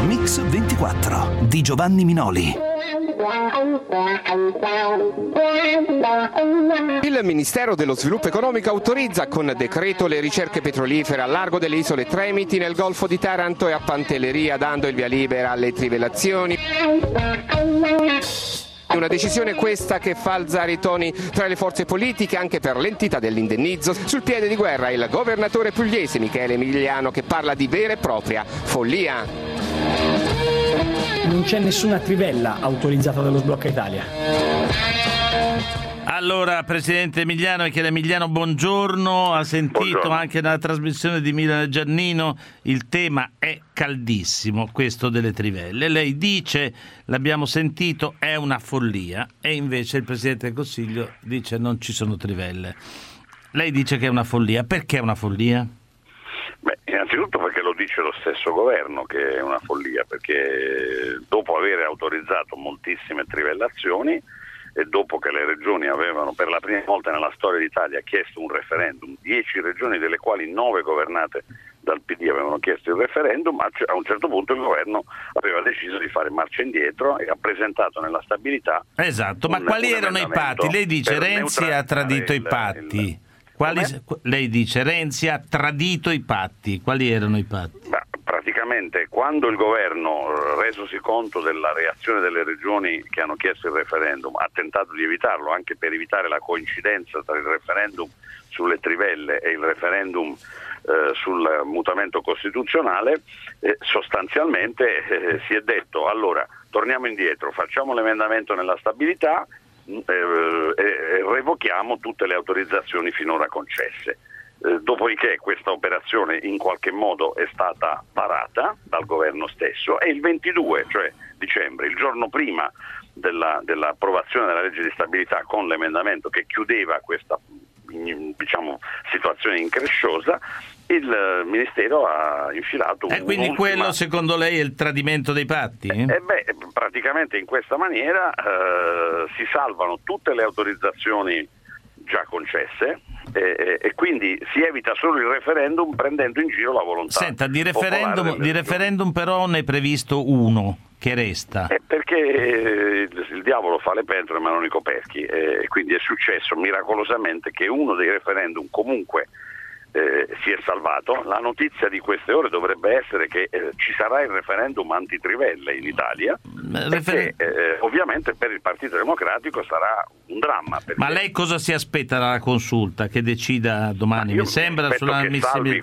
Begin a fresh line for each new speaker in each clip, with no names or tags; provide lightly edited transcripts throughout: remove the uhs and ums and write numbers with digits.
Mix 24 di Giovanni Minoli.
Il Ministero dello Sviluppo Economico autorizza con decreto le ricerche petrolifere al largo delle isole Tremiti, nel Golfo di Taranto e a Pantelleria, dando il via libera alle trivellazioni. Una decisione questa che fa alzare i toni tra le forze politiche anche per l'entità dell'indennizzo. Sul piede di guerra il governatore pugliese Michele Emiliano, che parla di vera e propria follia.
Non c'è nessuna trivella autorizzata dallo Sblocca Italia.
Allora, Presidente Emiliano, Michele Emiliano, buongiorno. Ha sentito
Buongiorno.
Anche nella trasmissione di Milano Giannino, il tema è caldissimo, questo delle trivelle. Lei dice, l'abbiamo sentito, è una follia, e invece il Presidente del Consiglio dice non ci sono trivelle. Lei dice che è una follia. Perché è una follia?
Beh, innanzitutto perché lo dice lo stesso governo che è una follia, perché dopo aver autorizzato moltissime trivellazioni e dopo che le regioni avevano per la prima volta nella storia d'Italia chiesto un referendum, 10 regioni delle quali 9 governate dal PD avevano chiesto il referendum, a un certo punto il governo aveva deciso di fare marcia indietro e ha presentato nella stabilità.
Esatto, ma quali erano i patti? Lei dice Renzi ha tradito i patti. Lei dice Renzi ha tradito i patti. Quali erano i patti?
Beh, praticamente quando il governo, resosi conto della reazione delle regioni che hanno chiesto il referendum, ha tentato di evitarlo anche per evitare la coincidenza tra il referendum sulle trivelle e il referendum sul mutamento costituzionale, sostanzialmente si è detto allora torniamo indietro, facciamo l'emendamento nella stabilità e revochiamo tutte le autorizzazioni finora concesse. Dopodiché questa operazione in qualche modo è stata parata dal governo stesso e il 22, cioè dicembre, il giorno prima dell'approvazione della legge di stabilità con l'emendamento che chiudeva questa situazione incresciosa, il Ministero ha infilato
quindi quello secondo lei è il tradimento dei patti?
Praticamente in questa maniera si salvano tutte le autorizzazioni già concesse e quindi si evita solo il referendum prendendo in giro la volontà.
Senta, di referendum però ne è previsto uno che resta.
Perché il diavolo fa le pentole ma non i coperchi, quindi è successo miracolosamente che uno dei referendum comunque si è salvato. La notizia di queste ore dovrebbe essere che ci sarà il referendum antitrivelle in Italia, che ovviamente per il Partito Democratico sarà un dramma.
Ma lei cosa si aspetta dalla consulta? Che decida domani, mi sembra, sull'ammissibilità?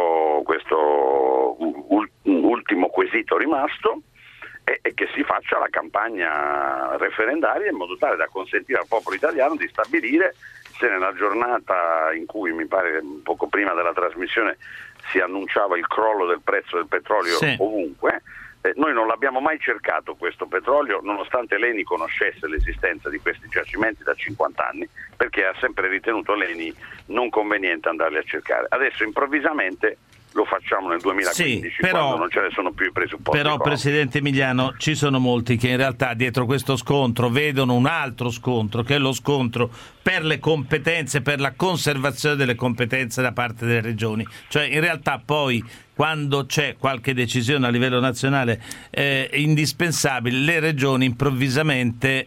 Questo ultimo quesito rimasto e che si faccia la campagna referendaria in modo tale da consentire al popolo italiano di stabilire se nella giornata in cui, mi pare poco prima della trasmissione, si annunciava il crollo del prezzo del petrolio ovunque, noi non l'abbiamo mai cercato questo petrolio, nonostante l'ENI conoscesse l'esistenza di questi giacimenti da 50 anni, perché ha sempre ritenuto l'ENI non conveniente andarli a cercare. Adesso improvvisamente lo facciamo nel 2015, quando non ce ne sono più i presupposti.
Però, Presidente Emiliano, ci sono molti che in realtà dietro questo scontro vedono un altro scontro, che è lo scontro per le competenze, per la conservazione delle competenze da parte delle regioni. Cioè, in realtà poi, quando c'è qualche decisione a livello nazionale indispensabile, le regioni improvvisamente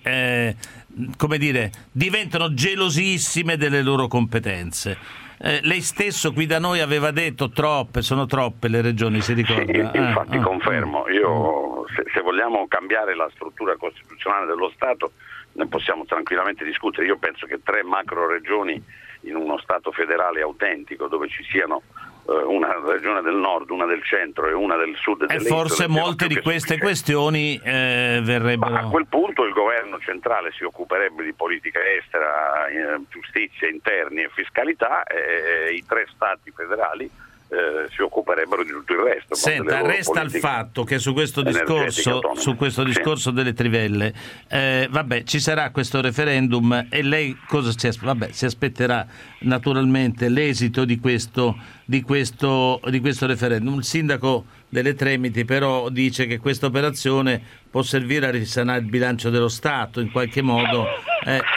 diventano gelosissime delle loro competenze. Lei stesso qui da noi aveva detto sono troppe le regioni, si ricorda?
Sì, infatti confermo. Io, se vogliamo cambiare la struttura costituzionale dello Stato, ne possiamo tranquillamente discutere. Io penso che 3 macro regioni in uno Stato federale autentico, dove ci siano una regione del nord, una del centro e una del sud delle
isole, forse molte di queste questioni verrebbero.
Ma a quel punto il governo centrale si occuperebbe di politica estera, giustizia, interni e fiscalità, e i 3 stati federali si occuperebbero di tutto il resto.
Senta, resta il fatto che su questo discorso delle trivelle ci sarà questo referendum e lei cosa si aspetterà naturalmente l'esito di questo referendum. Il sindaco delle Tremiti però dice che questa operazione può servire a risanare il bilancio dello Stato in qualche modo.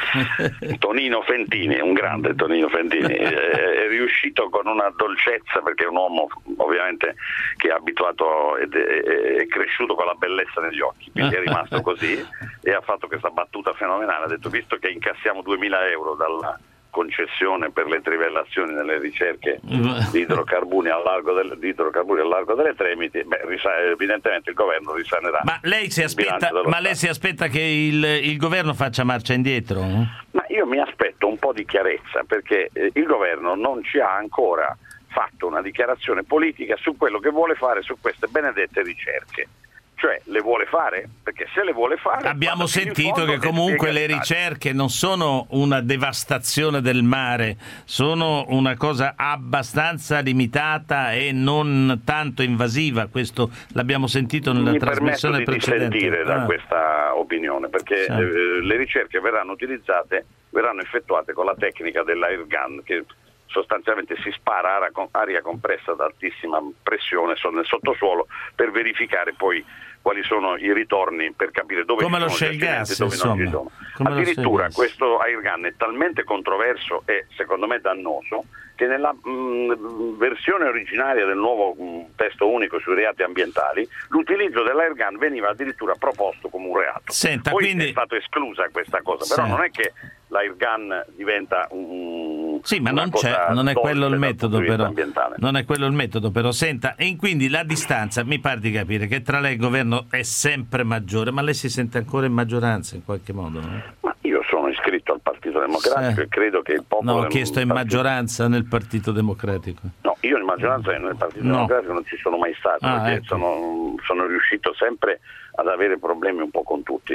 Tonino Fentini, un grande Tonino Fentini, è riuscito con una dolcezza, perché è un uomo ovviamente che è abituato ed è cresciuto con la bellezza negli occhi, quindi è rimasto così e ha fatto questa battuta fenomenale, ha detto: visto che incassiamo 2.000 euro dalla concessione per le trivellazioni nelle ricerche di idrocarburi al largo delle Tremiti, evidentemente il governo risanerà.
Ma lei si aspetta che il governo faccia marcia indietro?
Ma io mi aspetto un po' di chiarezza, perché il governo non ci ha ancora fatto una dichiarazione politica su quello che vuole fare su queste benedette ricerche. Cioè, le vuole fare? Perché se le vuole fare...
Abbiamo sentito che comunque le ricerche non sono una devastazione del mare, sono una cosa abbastanza limitata e non tanto invasiva. Questo l'abbiamo sentito nella trasmissione precedente.
Mi permetto di dissentire da questa opinione, perché le ricerche verranno effettuate con la tecnica dell'air gun, che sostanzialmente si spara aria compressa ad altissima pressione nel sottosuolo per verificare poi quali sono i ritorni, per capire dove
come
ci sono gli
gas,
dove non ci sono. Addirittura questo air gun è talmente controverso e secondo me dannoso che nella versione originaria del nuovo testo unico sui reati ambientali l'utilizzo dell'air gun veniva addirittura proposto come un reato.
Senta,
poi
quindi...
è stata esclusa questa cosa, però non è che l'air gun diventa
sì, ma non è quello il metodo, però. Non è quello il metodo, però. Senta, e quindi la distanza, mi pare di capire che tra lei e il governo è sempre maggiore, ma lei si sente ancora in maggioranza in qualche modo, no?
Ma io sono iscritto al Partito Democratico e credo che il popolo...
No, ho chiesto in maggioranza nel Partito Democratico.
No, io in maggioranza nel Partito Democratico non ci sono mai stato, perché
ecco.
sono riuscito sempre ad avere problemi un po' con tutti.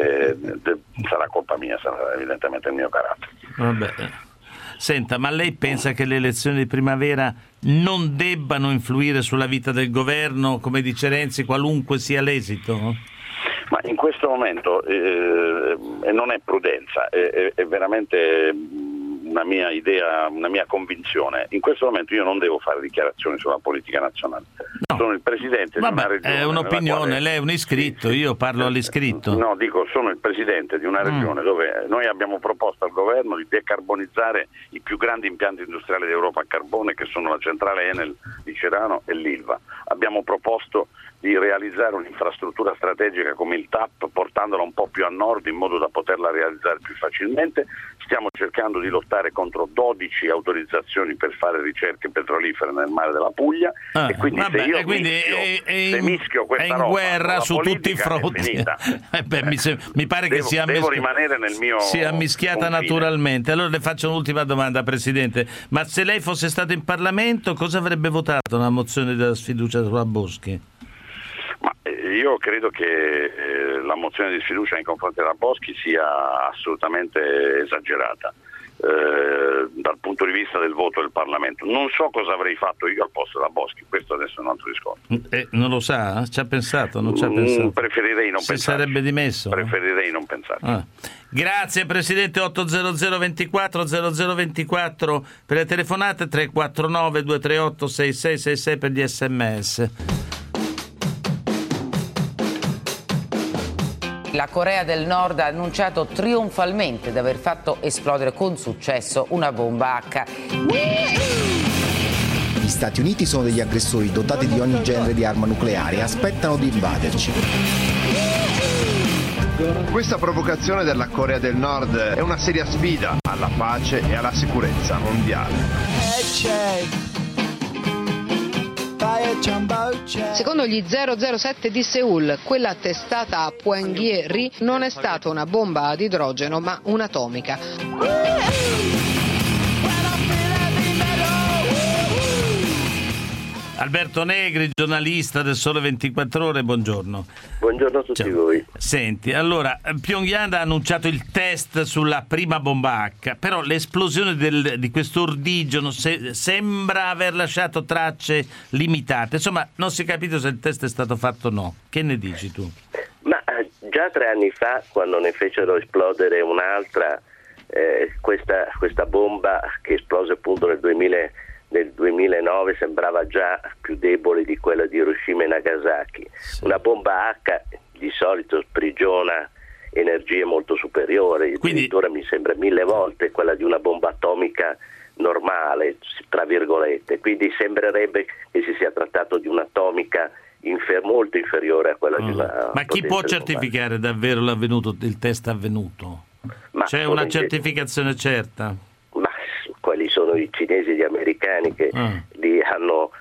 Sarà colpa mia, sarà evidentemente il mio carattere.
Vabbè. Senta, ma lei pensa che le elezioni di primavera non debbano influire sulla vita del governo, come dice Renzi, qualunque sia l'esito?
Ma in questo momento non è prudenza, è veramente una mia idea, una mia convinzione. In questo momento io non devo fare dichiarazioni sulla politica nazionale. No. Sono il presidente di una regione.
È un'opinione, lei è un iscritto, io parlo all'iscritto.
No, dico, sono il presidente di una regione dove noi abbiamo proposto al governo di decarbonizzare i più grandi impianti industriali d'Europa a carbone, che sono la centrale Enel di Cerano e l'Ilva. Abbiamo proposto di realizzare un'infrastruttura strategica come il TAP, portandola un po' più a nord in modo da poterla realizzare più facilmente. Stiamo cercando di lottare contro 12 autorizzazioni per fare ricerche petrolifere nel mare della Puglia e quindi se io mischio questa
è in
roba
guerra su tutti i fronti. Mi pare che
devo rimanere nel mio
sia mischiata
confine.
Naturalmente. Allora le faccio un'ultima domanda, Presidente. Ma se lei fosse stato in Parlamento, cosa avrebbe votato una mozione della sfiducia sulla Boschi?
Ma io credo che la mozione di sfiducia nei confronti della Boschi sia assolutamente esagerata dal punto di vista del voto del Parlamento. Non so cosa avrei fatto io al posto della Boschi, questo adesso è un altro discorso.
Non lo sa? Ci ha pensato? Non ci ha pensato?
Preferirei non pensare.
Si sarebbe dimesso?
Preferirei non pensare.
Grazie Presidente. 800 24 0024 per le telefonate, 349 238 6666 per gli SMS.
La Corea del Nord ha annunciato trionfalmente di aver fatto esplodere con successo una bomba H.
Gli Stati Uniti sono degli aggressori dotati di ogni genere di arma nucleare e aspettano di invaderci.
Questa provocazione della Corea del Nord è una seria sfida alla pace e alla sicurezza mondiale.
Secondo gli 007 di Seoul, quella testata a Pyongyang non è stata una bomba ad idrogeno, ma un'atomica.
Alberto Negri, giornalista del Sole 24 Ore, buongiorno.
Buongiorno a tutti voi.
Senti, allora, Pyongyang ha annunciato il test sulla prima bomba H, però l'esplosione di questo ordigeno sembra aver lasciato tracce limitate. Insomma, non si è capito se il test è stato fatto o no. Che ne dici tu?
Ma già 3 anni fa, quando ne fecero esplodere un'altra, questa bomba che esplose appunto nel 2009 sembrava già più debole di quella di Hiroshima e Nagasaki. Una bomba H di solito sprigiona energie molto superiori, addirittura mi sembra 1000 volte quella di una bomba atomica normale, tra virgolette, quindi sembrerebbe che si sia trattato di un'atomica molto inferiore a quella di una.
Ma chi può certificare davvero il test avvenuto? C'è una certificazione certa?
Ma quelli sono i cinesi e gli americani che lì hanno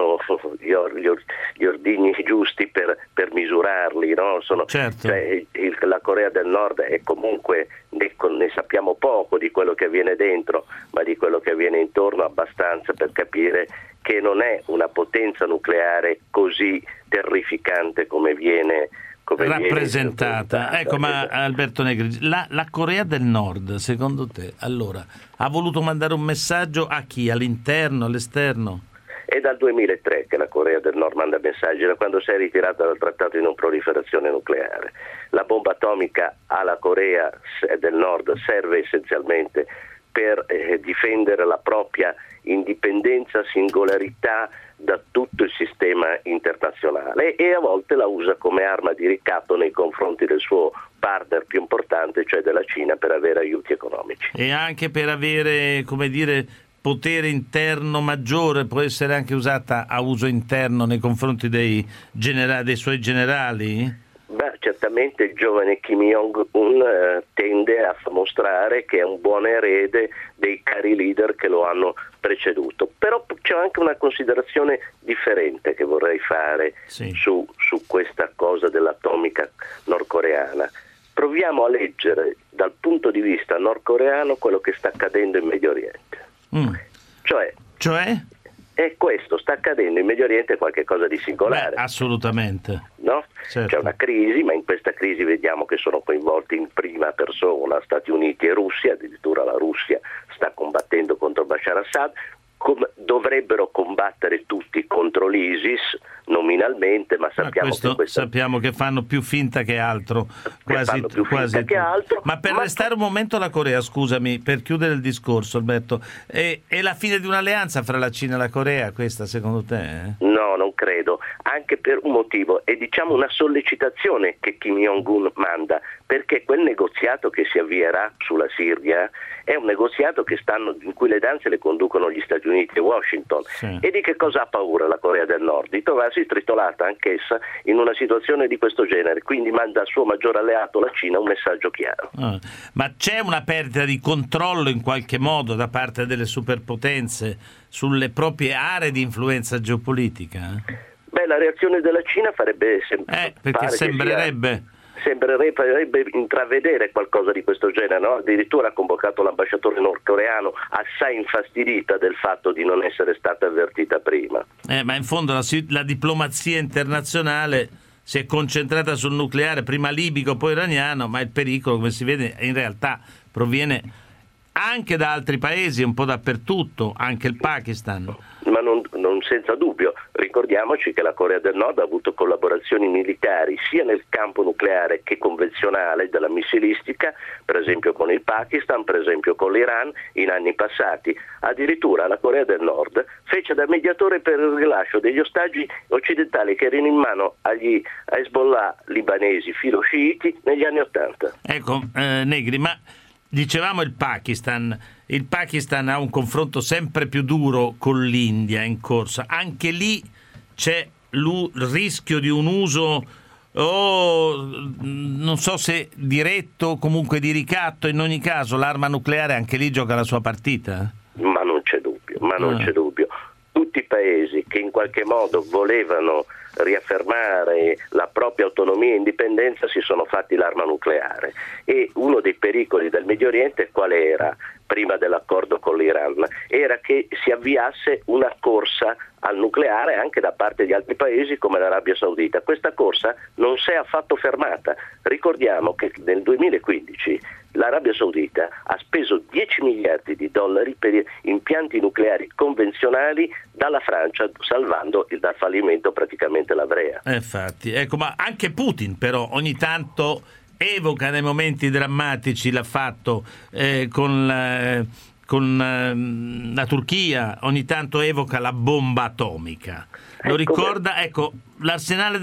gli ordini giusti per misurarli, no?
Certo.
Cioè, la Corea del Nord è comunque, ne sappiamo poco di quello che avviene dentro, ma di quello che avviene intorno abbastanza per capire che non è una potenza nucleare così terrificante come viene
rappresentata. Ecco, ma Alberto Negri, la Corea del Nord, secondo te, allora, ha voluto mandare un messaggio a chi? All'interno, all'esterno?
È dal 2003 che la Corea del Nord manda messaggi, da quando si è ritirata dal trattato di non proliferazione nucleare. La bomba atomica alla Corea del Nord serve essenzialmente per difendere la propria indipendenza, singolarità da tutto il sistema internazionale, e a volte la usa come arma di ricatto nei confronti del suo partner più importante, cioè della Cina, per avere aiuti economici.
E anche per avere, come dire, potere interno maggiore, può essere anche usata a uso interno nei confronti dei suoi generali?
Beh, certamente il giovane Kim Jong-un tende a mostrare che è un buon erede dei cari leader che lo hanno preceduto. Però c'è anche una considerazione differente che vorrei fare su questa cosa dell'atomica nordcoreana. Proviamo a leggere dal punto di vista nordcoreano quello che sta accadendo in Medio Oriente. Cioè? E questo sta accadendo in Medio Oriente, qualche cosa di singolare.
Assolutamente.
No?
Certo.
C'è una crisi, ma in questa crisi vediamo che sono coinvolti in prima persona Stati Uniti e Russia, addirittura la Russia sta combattendo contro Bashar Assad. Dovrebbero combattere tutti contro l'ISIS nominalmente, ma
sappiamo che fanno più finta che altro, quasi
che altro.
Ma per restare un momento alla Corea, scusami, per chiudere il discorso, Alberto, è la fine di un'alleanza fra la Cina e la Corea questa, secondo te?
No, non credo, anche per un motivo, è diciamo una sollecitazione che Kim Jong-un manda, perché quel negoziato che si avvierà sulla Siria è un negoziato in cui le danze le conducono gli Stati Uniti e Washington. Sì. E di che cosa ha paura la Corea del Nord? Di trovarsi stritolata anch'essa in una situazione di questo genere, quindi manda al suo maggior alleato, la Cina, un messaggio chiaro.
Ma c'è una perdita di controllo in qualche modo da parte delle superpotenze sulle proprie aree di influenza geopolitica?
Beh, la reazione della Cina farebbe
perché sembrerebbe
intravedere qualcosa di questo genere, no? Addirittura ha convocato l'ambasciatore nordcoreano, assai infastidita del fatto di non essere stata avvertita prima.
Ma in fondo la diplomazia internazionale si è concentrata sul nucleare, prima libico poi iraniano, ma il pericolo, come si vede, in realtà proviene anche da altri paesi, un po' dappertutto, anche il Pakistan.
Ma non senza dubbio, ricordiamoci che la Corea del Nord ha avuto collaborazioni militari sia nel campo nucleare che convenzionale della missilistica, per esempio con il Pakistan, per esempio con l'Iran, in anni passati. Addirittura la Corea del Nord fece da mediatore per il rilascio degli ostaggi occidentali che erano in mano agli Hezbollah libanesi filo-sciiti negli anni '80.
Ecco, Negri, ma dicevamo il Pakistan ha un confronto sempre più duro con l'India in corsa. Anche lì c'è il rischio di un uso, non so se diretto o comunque di ricatto. In ogni caso l'arma nucleare anche lì gioca la sua partita?
Ma non c'è dubbio. Tutti i paesi che in qualche modo volevano riaffermare la propria autonomia e indipendenza si sono fatti l'arma nucleare, e uno dei pericoli del Medio Oriente quale era? Prima dell'accordo con l'Iran era che si avviasse una corsa al nucleare anche da parte di altri paesi come l'Arabia Saudita. Questa corsa non si è affatto fermata. Ricordiamo che nel 2015 l'Arabia Saudita ha speso 10 miliardi di dollari per impianti nucleari convenzionali dalla Francia, salvando dal fallimento praticamente la Brea.
Infatti, ecco, ma anche Putin però ogni tanto evoca nei momenti drammatici, l'ha fatto con con la Turchia ogni tanto evoca la bomba atomica. Lo ricorda? Ecco, l'arsenale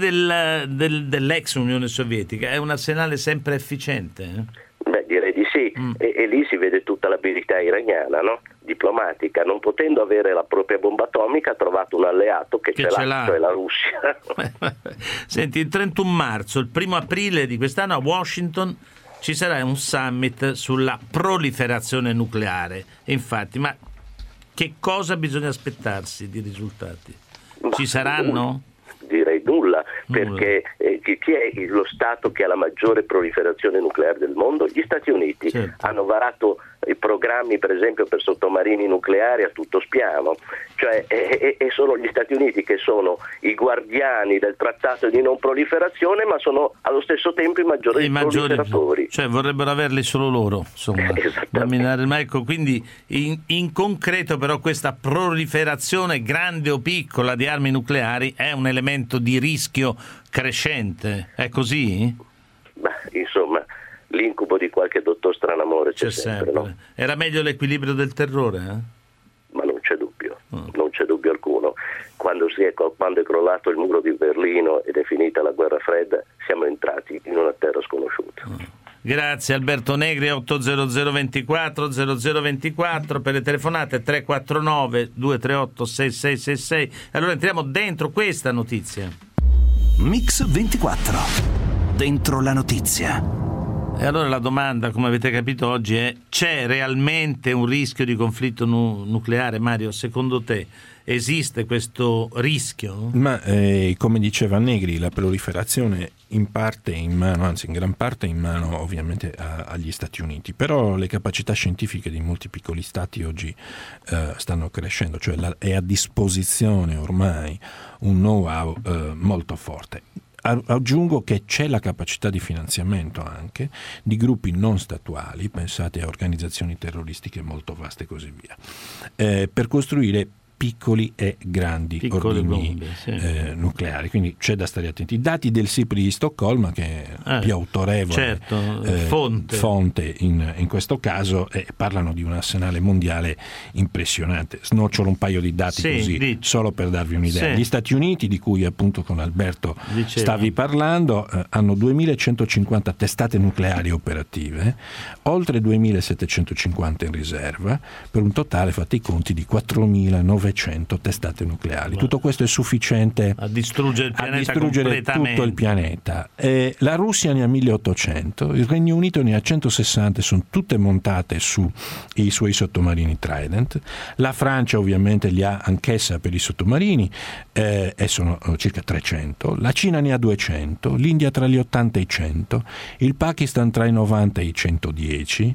dell'ex Unione Sovietica è un arsenale sempre efficiente?
Beh, direi di sì, e lì si vede tutta l'abilità iraniana, no? Diplomatica. Non potendo avere la propria bomba atomica, ha trovato un alleato che ce l'ha, cioè la Russia.
Senti, il 31 marzo, il 1 aprile di quest'anno a Washington ci sarà un summit sulla proliferazione nucleare. Infatti, ma che cosa bisogna aspettarsi di risultati? Ci saranno?
Direi nulla, perché chi è lo Stato che ha la maggiore proliferazione nucleare del mondo? Gli Stati Uniti. Certo. Hanno varato i programmi, per esempio, per sottomarini nucleari a tutto spiano, cioè e sono gli Stati Uniti che sono i guardiani del trattato di non proliferazione, ma sono allo stesso tempo i maggiori proliferatori.
Cioè vorrebbero averli solo loro, insomma. Ma ecco, quindi in concreto però questa proliferazione grande o piccola di armi nucleari è un elemento di rischio crescente, è così?
Beh, insomma, l'incubo di qualche dottor Stranamore c'è sempre. No?
Era meglio l'equilibrio del terrore?
Ma non c'è dubbio, non c'è dubbio alcuno. Quando è crollato il muro di Berlino ed è finita la guerra fredda, siamo entrati in una terra sconosciuta.
Grazie Alberto Negri. 800 24 0024 per le telefonate, 349 238 6666. Allora entriamo dentro questa notizia.
Mix 24, dentro la notizia.
E allora la domanda, come avete capito oggi, è: c'è realmente un rischio di conflitto nucleare? Mario, secondo te esiste questo rischio?
Ma come diceva Negri, la proliferazione in gran parte in mano ovviamente agli Stati Uniti, però le capacità scientifiche di molti piccoli stati oggi stanno crescendo, cioè è a disposizione ormai un know-how molto forte. Aggiungo che c'è la capacità di finanziamento anche di gruppi non statuali, pensate a organizzazioni terroristiche molto vaste e così via, per costruire piccoli e grandi ordigni nucleari, quindi c'è da stare attenti. I dati del SIPRI di Stoccolma, che è più autorevole fonte in questo caso, parlano di un arsenale mondiale impressionante. Snocciolo un paio di dati così, solo per darvi un'idea. Gli Stati Uniti, di cui appunto con Alberto stavi parlando, hanno 2150 testate nucleari operative, oltre 2750 in riserva, per un totale, fate i conti, di 4900 testate nucleari. Tutto questo è sufficiente
a distruggere
tutto il pianeta. La Russia ne ha 1800, il Regno Unito ne ha 160, sono tutte montate sui suoi sottomarini Trident. La Francia ovviamente li ha anch'essa per i sottomarini, e sono circa 300. La Cina ne ha 200, l'India tra gli 80 e i 100, il Pakistan tra i 90 e i 110.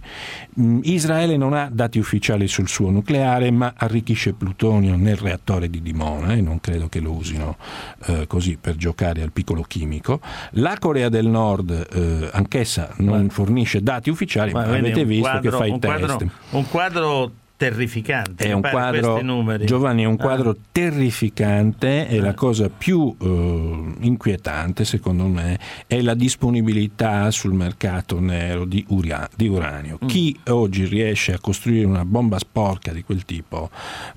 Israele non ha dati ufficiali sul suo nucleare, ma arricchisce plutonio nel reattore di Dimona, e non credo che lo usino così per giocare al piccolo chimico. La Corea del Nord anch'essa non fornisce dati ufficiali, ma avete visto che fa i test.
Un quadro terrificante.
È un quadro, Giovanni, è un quadro terrificante, e la cosa più inquietante secondo me è la disponibilità sul mercato nero di uranio. Chi oggi riesce a costruire una bomba sporca di quel tipo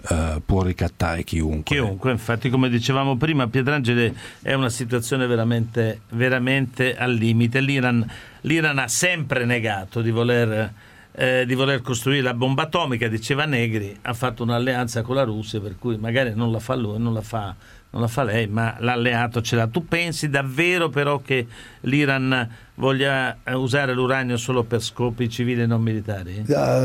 può ricattare chiunque.
Infatti, come dicevamo prima, Pietrangeli, è una situazione veramente, veramente al limite. L'Iran ha sempre negato di voler costruire la bomba atomica, diceva Negri, ha fatto un'alleanza con la Russia, per cui magari non la fa lui, non la fa lei, ma l'alleato ce l'ha. Tu pensi davvero però che l'Iran voglia usare l'uranio solo per scopi civili e non militari?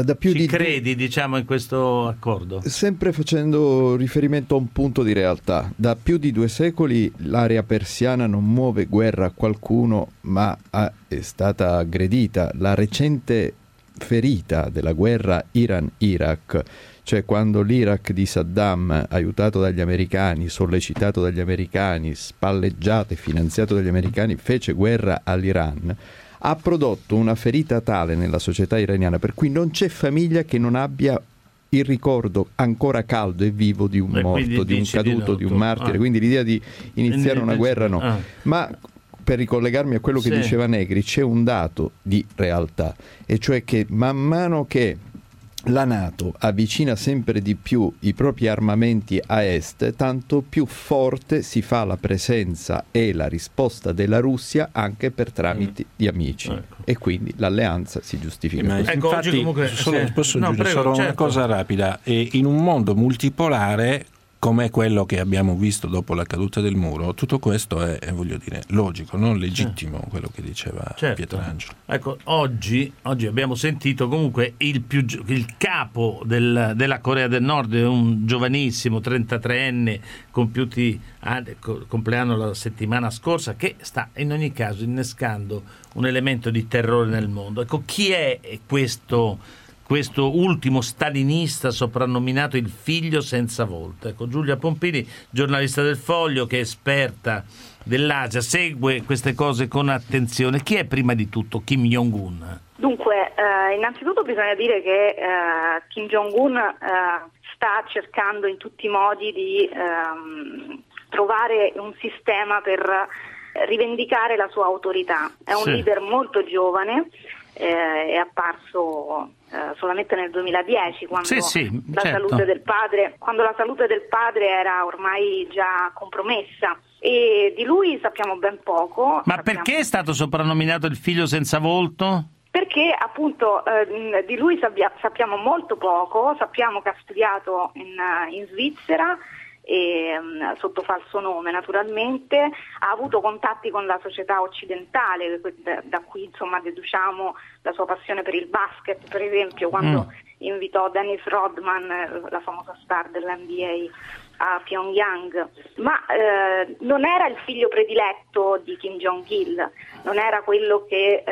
Credi, diciamo, in questo accordo?
Sempre facendo riferimento a un punto di realtà. Da più di 2 secoli l'area persiana non muove guerra a qualcuno, ma è stata aggredita. La recente ferita della guerra Iran-Iraq, cioè quando l'Iraq di Saddam, aiutato dagli americani, sollecitato dagli americani, spalleggiato e finanziato dagli americani, fece guerra all'Iran, ha prodotto una ferita tale nella società iraniana per cui non c'è famiglia che non abbia il ricordo ancora caldo e vivo di un morto, di un caduto, di un martire. Quindi l'idea di iniziare una guerra no. Ma per ricollegarmi a quello che diceva Negri, c'è un dato di realtà, e cioè che man mano che la NATO avvicina sempre di più i propri armamenti a est, tanto più forte si fa la presenza e la risposta della Russia anche per tramite di amici. E quindi l'alleanza si giustifica.
Infatti, posso aggiungere solo una cosa rapida. In un mondo multipolare come quello che abbiamo visto dopo la caduta del muro, tutto questo è voglio dire, logico, non legittimo, quello che diceva Pietrangelo.
Ecco, oggi abbiamo sentito comunque il capo della Corea del Nord, è un giovanissimo 33enne compiuti compleanno la settimana scorsa, che sta in ogni caso innescando un elemento di terrore nel mondo. Ecco, chi è questo ultimo stalinista soprannominato il figlio senza volta? Ecco, Giulia Pompili, giornalista del Foglio, che è esperta dell'Asia, segue queste cose con attenzione. Chi è prima di tutto Kim Jong-un?
Dunque, innanzitutto bisogna dire che Kim Jong-un sta cercando in tutti i modi di trovare un sistema per rivendicare la sua autorità. È un leader molto giovane, è apparso solamente nel 2010 quando salute del padre, quando la salute del padre era ormai già compromessa, e di lui sappiamo ben poco.
Ma perché è stato soprannominato il figlio senza volto?
Perché appunto di lui sappiamo molto poco. Sappiamo che ha studiato in Svizzera e sotto falso nome naturalmente, ha avuto contatti con la società occidentale, da cui insomma deduciamo la sua passione per il basket, per esempio quando invitò Dennis Rodman, la famosa star dell'NBA, a Pyongyang, ma non era il figlio prediletto di Kim Jong-il, non era quello che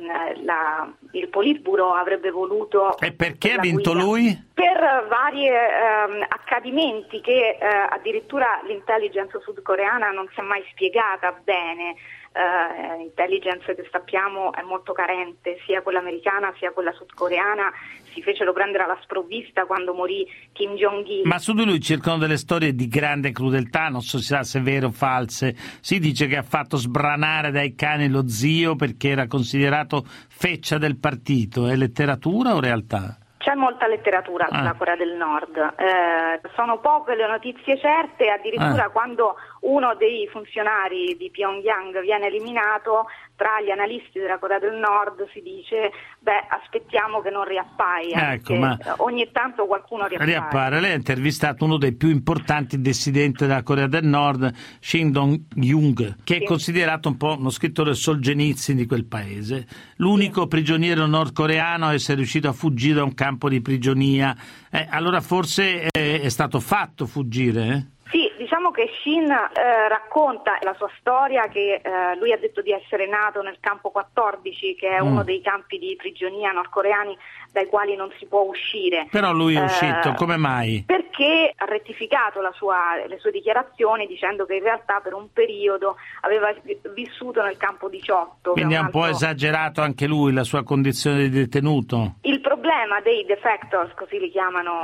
il Politburo avrebbe voluto.
E perché ha vinto lui?
Per vari accadimenti che addirittura l'intelligence sudcoreana non si è mai spiegata bene. Intelligence che sappiamo è molto carente, sia quella americana sia quella sudcoreana si fecero prendere alla sprovvista quando morì Kim Jong-il.
Ma su di lui circolano delle storie di grande crudeltà, non so se è vero o false. Si dice che ha fatto sbranare dai cani lo zio perché era considerato feccia del partito. È letteratura o realtà?
C'è molta letteratura sulla Corea del Nord, sono poche le notizie certe, addirittura quando uno dei funzionari di Pyongyang viene eliminato, tra gli analisti della Corea del Nord si dice aspettiamo che non riappaia, ogni tanto qualcuno riappare.
Lei ha intervistato uno dei più importanti dissidenti della Corea del Nord, Shin Dong-jung, che è considerato un po' uno scrittore Solzhenitsyn di quel paese, l'unico prigioniero nordcoreano a essere riuscito a fuggire da un campo di prigionia. Allora forse è stato fatto fuggire?
Sì, diciamo che Shin racconta la sua storia, che lui ha detto di essere nato nel campo 14, che è uno dei campi di prigionia nordcoreani dai quali non si può uscire.
Però lui è uscito, come mai?
Perché ha rettificato le sue dichiarazioni dicendo che in realtà per un periodo aveva vissuto nel campo 18.
Quindi ha un po' esagerato anche lui la sua condizione di detenuto?
Il problema dei defectors, così li chiamano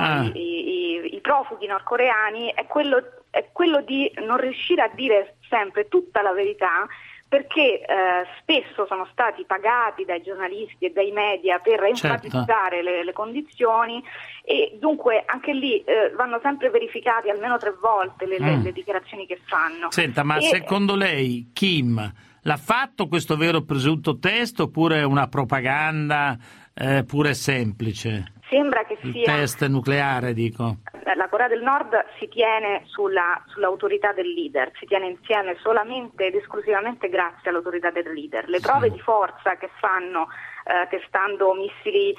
i profughi nordcoreani, è quello di non riuscire a dire sempre tutta la verità, perché spesso sono stati pagati dai giornalisti e dai media per enfatizzare le condizioni, e dunque anche lì vanno sempre verificati almeno 3 volte le dichiarazioni che fanno.
Senta, ma secondo lei Kim l'ha fatto questo vero presunto test, oppure è una propaganda pura e semplice?
Sembra che
il test nucleare, dico.
La Corea del Nord si tiene sull'autorità del leader, si tiene insieme solamente ed esclusivamente grazie all'autorità del leader. Le prove di forza che fanno testando missili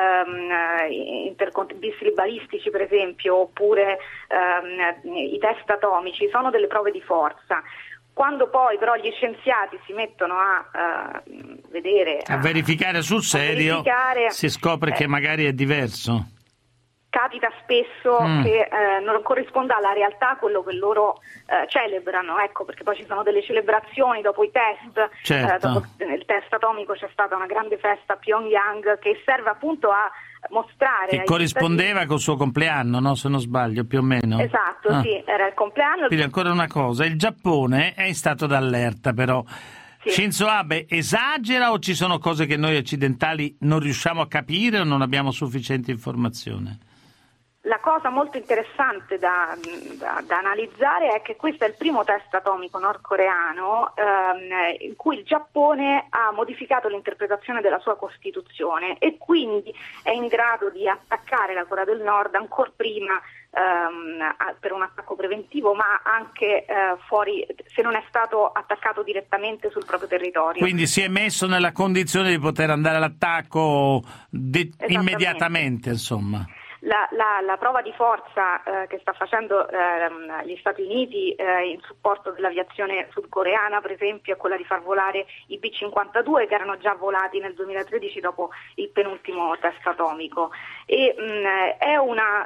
balistici per esempio, oppure i test atomici, sono delle prove di forza. Quando poi però gli scienziati si mettono a
verificare sul serio, si scopre che magari è diverso.
Capita spesso che non corrisponda alla realtà quello che loro celebrano, perché poi ci sono delle celebrazioni dopo i test. Dopo il test atomico c'è stata una grande festa a Pyongyang che serve appunto a mostrare
che corrispondeva col suo compleanno, no? Se non sbaglio, più o meno.
Esatto, sì, era il compleanno.
Quindi ancora una cosa, il Giappone è in stato d'allerta, però Shinzo Abe esagera o ci sono cose che noi occidentali non riusciamo a capire o non abbiamo sufficiente informazione?
La cosa molto interessante da analizzare è che questo è il primo test atomico nordcoreano in cui il Giappone ha modificato l'interpretazione della sua Costituzione e quindi è in grado di attaccare la Corea del Nord ancora prima per un attacco preventivo, ma anche fuori, se non è stato attaccato direttamente sul proprio territorio.
Quindi si è messo nella condizione di poter andare all'attacco immediatamente, insomma.
La prova di forza che sta facendo gli Stati Uniti in supporto dell'aviazione sudcoreana, per esempio, è quella di far volare i B-52 che erano già volati nel 2013 dopo il penultimo test atomico. E è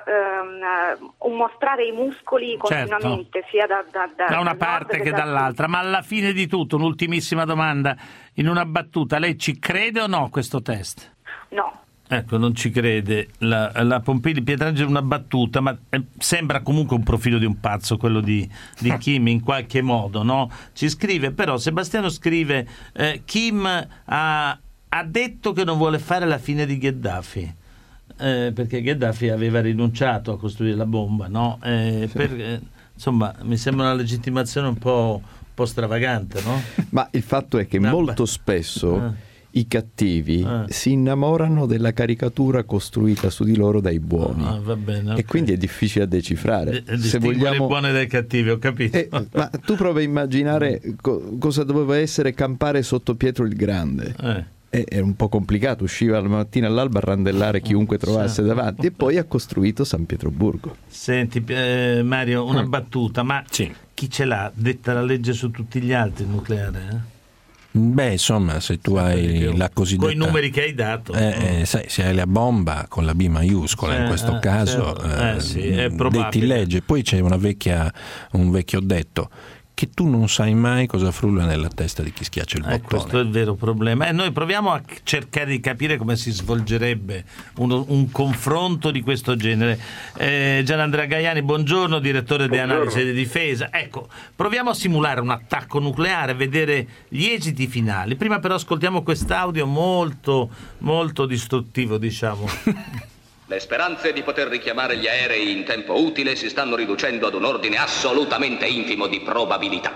un mostrare i muscoli continuamente, sia
da una parte che dall'altra. Ma alla fine di tutto, un'ultimissima domanda, in una battuta, lei ci crede o no a questo test?
No.
Ecco, non ci crede. La Pompili Pietrangelo una battuta, ma sembra comunque un profilo di un pazzo quello di Kim in qualche modo, no? Ci scrive, però Sebastiano scrive Kim ha detto che non vuole fare la fine di Gheddafi, perché Gheddafi aveva rinunciato a costruire la bomba, no? Insomma, mi sembra una legittimazione un po' stravagante, no?
Ma il fatto è che molto spesso i cattivi si innamorano della caricatura costruita su di loro dai buoni,
va bene, okay.
E quindi è difficile da decifrare.
Se vogliamo, i buoni dai cattivi, ho capito.
Ma tu prova a immaginare cosa doveva essere campare sotto Pietro il Grande. È un po' complicato, usciva la mattina all'alba a randellare chiunque trovasse davanti e poi ha costruito San Pietroburgo.
Senti Mario, una battuta, ma chi ce l'ha detta la legge su tutti gli altri il nucleare?
Beh, insomma, se tu hai la cosiddetta...
Con i numeri che hai dato.
Sai, se hai la bomba con la B maiuscola, in questo caso,
è probabile.
detti legge. Poi c'è un vecchio detto, che tu non sai mai cosa frulla nella testa di chi schiaccia il bottone.
Questo è il vero problema. E noi proviamo a cercare di capire come si svolgerebbe un confronto di questo genere. Gianandrea Gaiani, buongiorno, direttore di analisi di difesa. Ecco, proviamo a simulare un attacco nucleare, vedere gli esiti finali. Prima però ascoltiamo quest'audio molto, molto distruttivo, diciamo.
Le speranze di poter richiamare gli aerei in tempo utile si stanno riducendo ad un ordine assolutamente infimo di probabilità.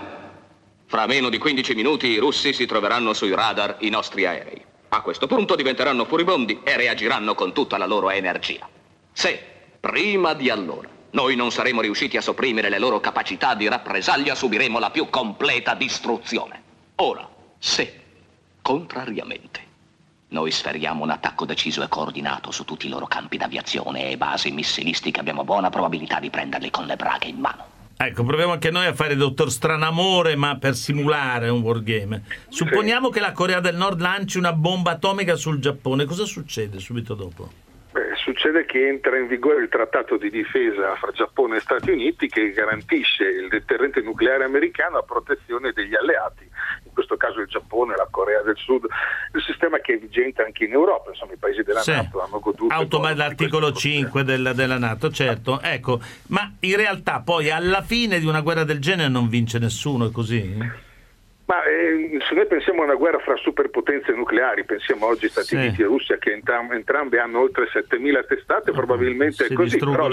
Fra meno di 15 minuti i russi si troveranno sui radar i nostri aerei. A questo punto diventeranno furibondi e reagiranno con tutta la loro energia. Se, prima di allora, noi non saremo riusciti a sopprimere le loro capacità di rappresaglia, subiremo la più completa distruzione. Ora, se, contrariamente, noi sferiamo un attacco deciso e coordinato su tutti i loro campi d'aviazione e basi missilistiche, abbiamo buona probabilità di prenderli con le braghe in mano.
Ecco, proviamo anche noi a fare il dottor Stranamore, ma per simulare un wargame. Supponiamo che la Corea del Nord lanci una bomba atomica sul Giappone, cosa succede subito dopo?
Succede che entra in vigore il trattato di difesa fra Giappone e Stati Uniti che garantisce il deterrente nucleare americano a protezione degli alleati, in questo caso il Giappone e la Corea del Sud, il sistema che è vigente anche in Europa, insomma i paesi della NATO hanno goduto
l'articolo 5 della NATO, certo. Ecco, ma in realtà poi alla fine di una guerra del genere non vince nessuno, è così?
Ma se noi pensiamo a una guerra fra superpotenze nucleari, pensiamo oggi Stati Uniti e Russia che entrambe hanno oltre 7.000 testate, probabilmente è così, però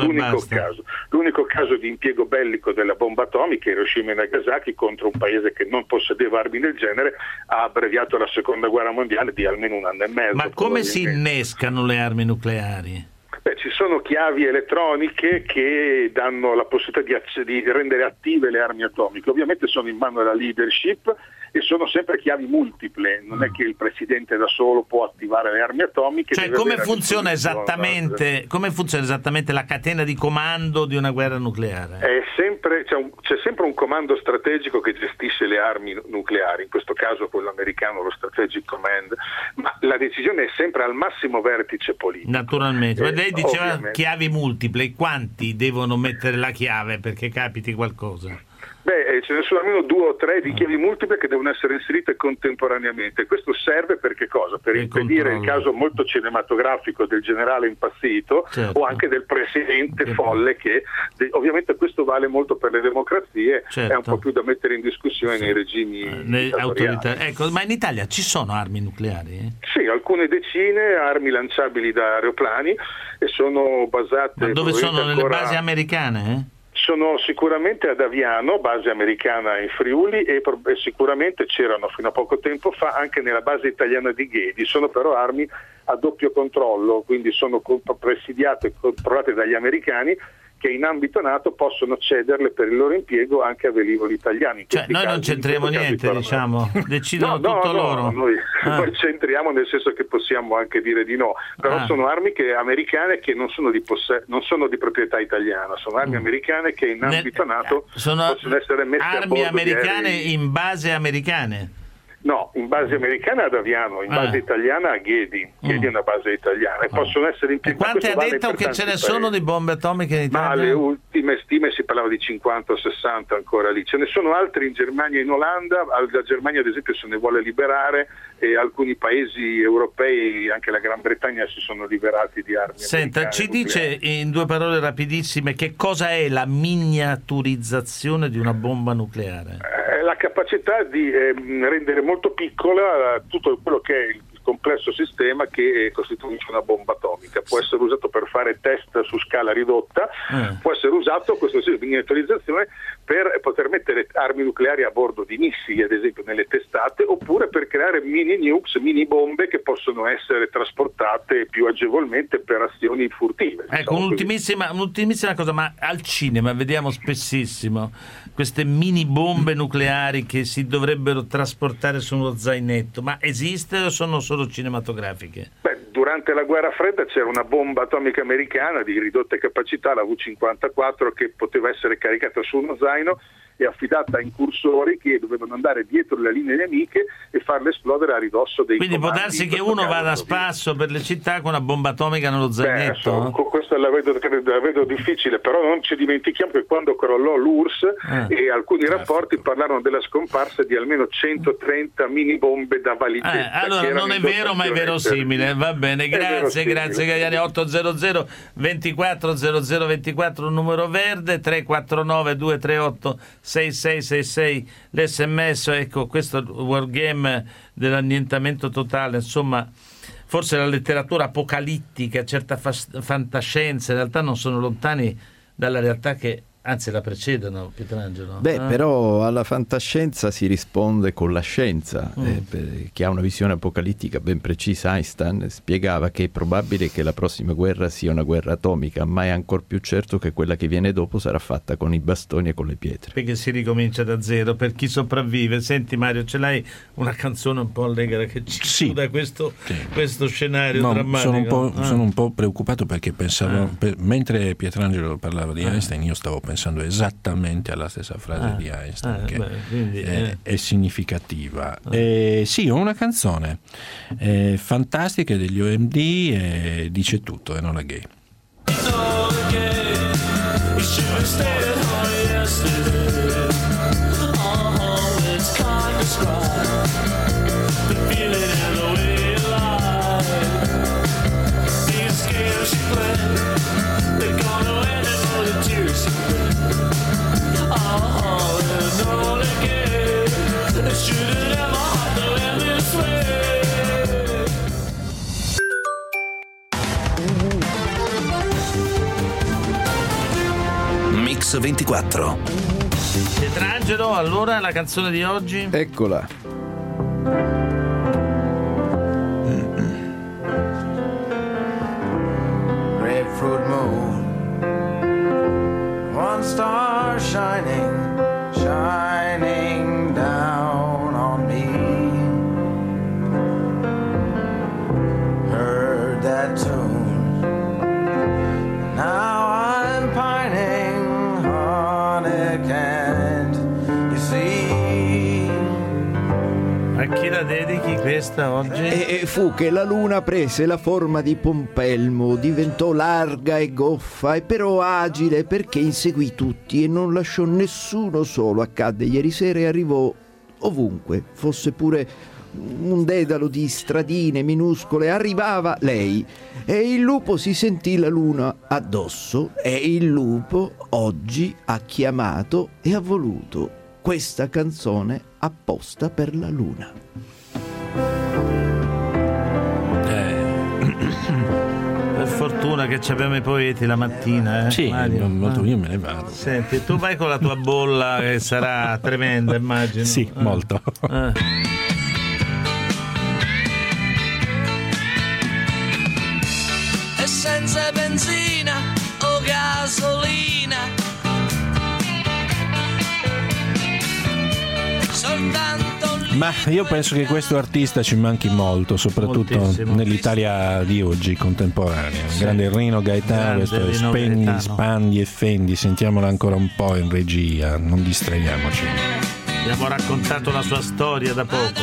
l'unico caso di impiego bellico della bomba atomica, Hiroshima e Nagasaki, contro un paese che non possedeva armi del genere, ha abbreviato la seconda guerra mondiale di almeno un anno e mezzo.
Ma come si innescano le armi nucleari?
Ci sono chiavi elettroniche che danno la possibilità di rendere attive le armi atomiche, ovviamente sono in mano alla leadership e sono sempre chiavi multiple, non è che il presidente da solo può attivare le armi atomiche.
Cioè come funziona esattamente la catena di comando di una guerra nucleare?
C'è sempre un comando strategico che gestisce le armi nucleari, in questo caso quello americano, lo Strategic Command, ma la decisione è sempre al massimo vertice politico.
Naturalmente, ma lei diceva chiavi multiple, quanti devono mettere la chiave perché capiti qualcosa?
Ce ne sono almeno 2 o 3 di chiavi multiple che devono essere inserite contemporaneamente. Questo serve per che cosa? Per impedire il caso molto cinematografico del generale impazzito, certo, o anche del presidente folle che ovviamente questo vale molto per le democrazie, certo, è un po' più da mettere in discussione, sì, nei regimi
autoritari. Ecco, ma in Italia ci sono armi nucleari?
Sì, alcune decine, armi lanciabili da aeroplani, e sono basate...
Ma dove sono? Nelle basi americane?
Sono sicuramente ad Aviano, base americana in Friuli, e sicuramente c'erano fino a poco tempo fa anche nella base italiana di Ghedi. Sono però armi a doppio controllo, quindi sono presidiate e controllate dagli americani, che in ambito NATO possono cederle per il loro impiego anche a velivoli italiani.
Cioè noi non c'entriamo niente, diciamo, decidono tutto loro.
Noi c'entriamo nel senso che possiamo anche dire di no, però sono armi americane che non sono di proprietà italiana, sono armi americane che in ambito NATO possono essere messe a bordo.
Armi americane in base americane?
No, in base americana ad Aviano, in base italiana a Ghedi. Ghedi è una base italiana e possono essere impiegate.
Quante ha detto che ce ne sono di bombe atomiche in Italia?
Ma alle ultime stime si parlava di 50 o 60 ancora lì. Ce ne sono altri in Germania e in Olanda. La Germania ad esempio se ne vuole liberare, e alcuni paesi europei, anche la Gran Bretagna, si sono liberati di armi.
Senta, ci dice in 2 parole rapidissime che cosa è la miniaturizzazione di una bomba nucleare?
La capacità di rendere molto piccola tutto quello che è il complesso sistema che costituisce una bomba atomica. Può essere usato per fare test su scala ridotta, può essere usato questo sistema di miniaturizzazione per poter mettere armi nucleari a bordo di missili, ad esempio nelle testate, oppure per creare mini nukes, mini bombe che possono essere trasportate più agevolmente per azioni furtive.
Ecco, un'ultimissima cosa, ma al cinema vediamo spessissimo queste mini bombe nucleari che si dovrebbero trasportare su uno zainetto, ma esiste o sono solo cinematografiche?
Durante la guerra fredda c'era una bomba atomica americana di ridotte capacità, la V-54, che poteva essere caricata su uno zaino e affidata a incursori che dovevano andare dietro le linee nemiche e farle esplodere a ridosso dei
comandi. Quindi può darsi che uno vada a spasso per le città con una bomba atomica nello zainetto?
Questo la vedo difficile, però non ci dimentichiamo che quando crollò l'URSS e alcuni rapporti parlarono della scomparsa di almeno 130 mini bombe da valigetta.
Allora non è vero, ma è verosimile. Va bene, grazie Gagliani. 800 24 00 24 numero verde, 349 238 6666 l'SMS. Ecco, questo wargame dell'annientamento totale, insomma, forse la letteratura apocalittica, certa fantascienza, in realtà non sono lontani dalla realtà che anzi la precedono, Pietrangelo.
Però alla fantascienza si risponde con la scienza, che ha una visione apocalittica ben precisa. Einstein spiegava che è probabile che la prossima guerra sia una guerra atomica, ma è ancora più certo che quella che viene dopo sarà fatta con i bastoni e con le pietre.
Perché si ricomincia da zero per chi sopravvive. Senti Mario, ce l'hai una canzone un po' allegra che ci chiuda questo scenario drammatico?
Sono un po' preoccupato perché pensavo, mentre Pietrangelo parlava di Einstein, io stavo pensando esattamente alla stessa frase di Einstein, che è significativa. Sì, ho una canzone fantastica degli OMD, e dice tutto, e non la gay.
Mix 24.
Pietrangelo, allora la canzone di oggi?
Eccola.
Grapefruit moon, one star shining, shining down on me. Heard that tune, now I'm pining, honey, can't you see?
dedichi questa oggi?
E fu che la luna prese la forma di Pompelmo, diventò larga e goffa e però agile perché inseguì tutti e non lasciò nessuno solo. Accadde ieri sera e arrivò ovunque, fosse pure un dedalo di stradine minuscole, arrivava lei e il lupo si sentì la luna addosso e il lupo oggi ha chiamato e ha voluto questa canzone apposta per la luna.
Per fortuna che abbiamo i poeti la mattina,
Sì,
Mario?
io me ne vado.
Senti, tu vai con la tua bolla che sarà tremenda, immagino.
Sì, molto.
E senza benzina o gasolina, soltanto lì.
Ma io penso che questo artista ci manchi molto, soprattutto
Moltissimo.
nell'Italia di oggi, contemporanea.
Sì.
Grande Rino Gaetano,
Grande
questo è
Rino
Spendi,
Gaetano.
Spandi e Fendi, sentiamola ancora un po' in regia, non distraiamoci.
Abbiamo raccontato la sua storia da poco.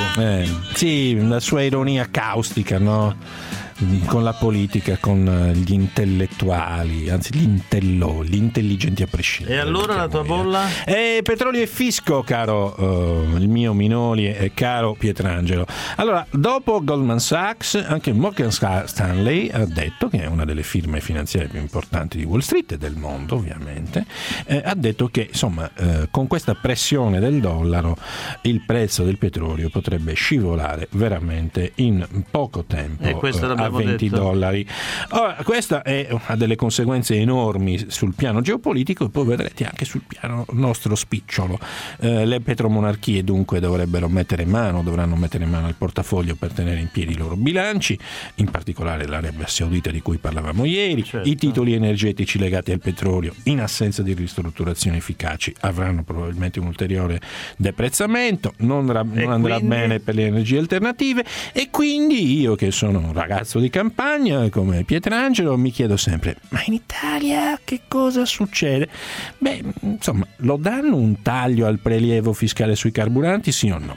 Sì, la sua ironia caustica, no? Con la politica, con gli intellettuali, anzi gli intelligenti a prescindere.
E allora la tua bolla?
Petrolio e fisco, caro il mio Minoli e caro Pietrangelo. Allora, dopo Goldman Sachs, anche Morgan Stanley ha detto, che è una delle firme finanziarie più importanti di Wall Street e del mondo, ovviamente, ha detto che insomma con questa pressione del dollaro il prezzo del petrolio potrebbe scivolare veramente in poco tempo.
E questo l'abbiamo
a $20. Ora, questa ha delle conseguenze enormi sul piano geopolitico e poi vedrete anche sul piano nostro spicciolo. Le petromonarchie dunque dovranno mettere mano al portafoglio per tenere in piedi i loro bilanci, in particolare l'Arabia Saudita di cui parlavamo ieri.
Certo.
I titoli energetici legati al petrolio, in assenza di ristrutturazioni efficaci, avranno probabilmente un ulteriore deprezzamento, non andrà bene per le energie alternative e quindi io, che sono un ragazzo di campagna come Pietrangelo, mi chiedo sempre: ma in Italia che cosa succede? Beh, insomma, lo danno un taglio al prelievo fiscale sui carburanti, sì o no?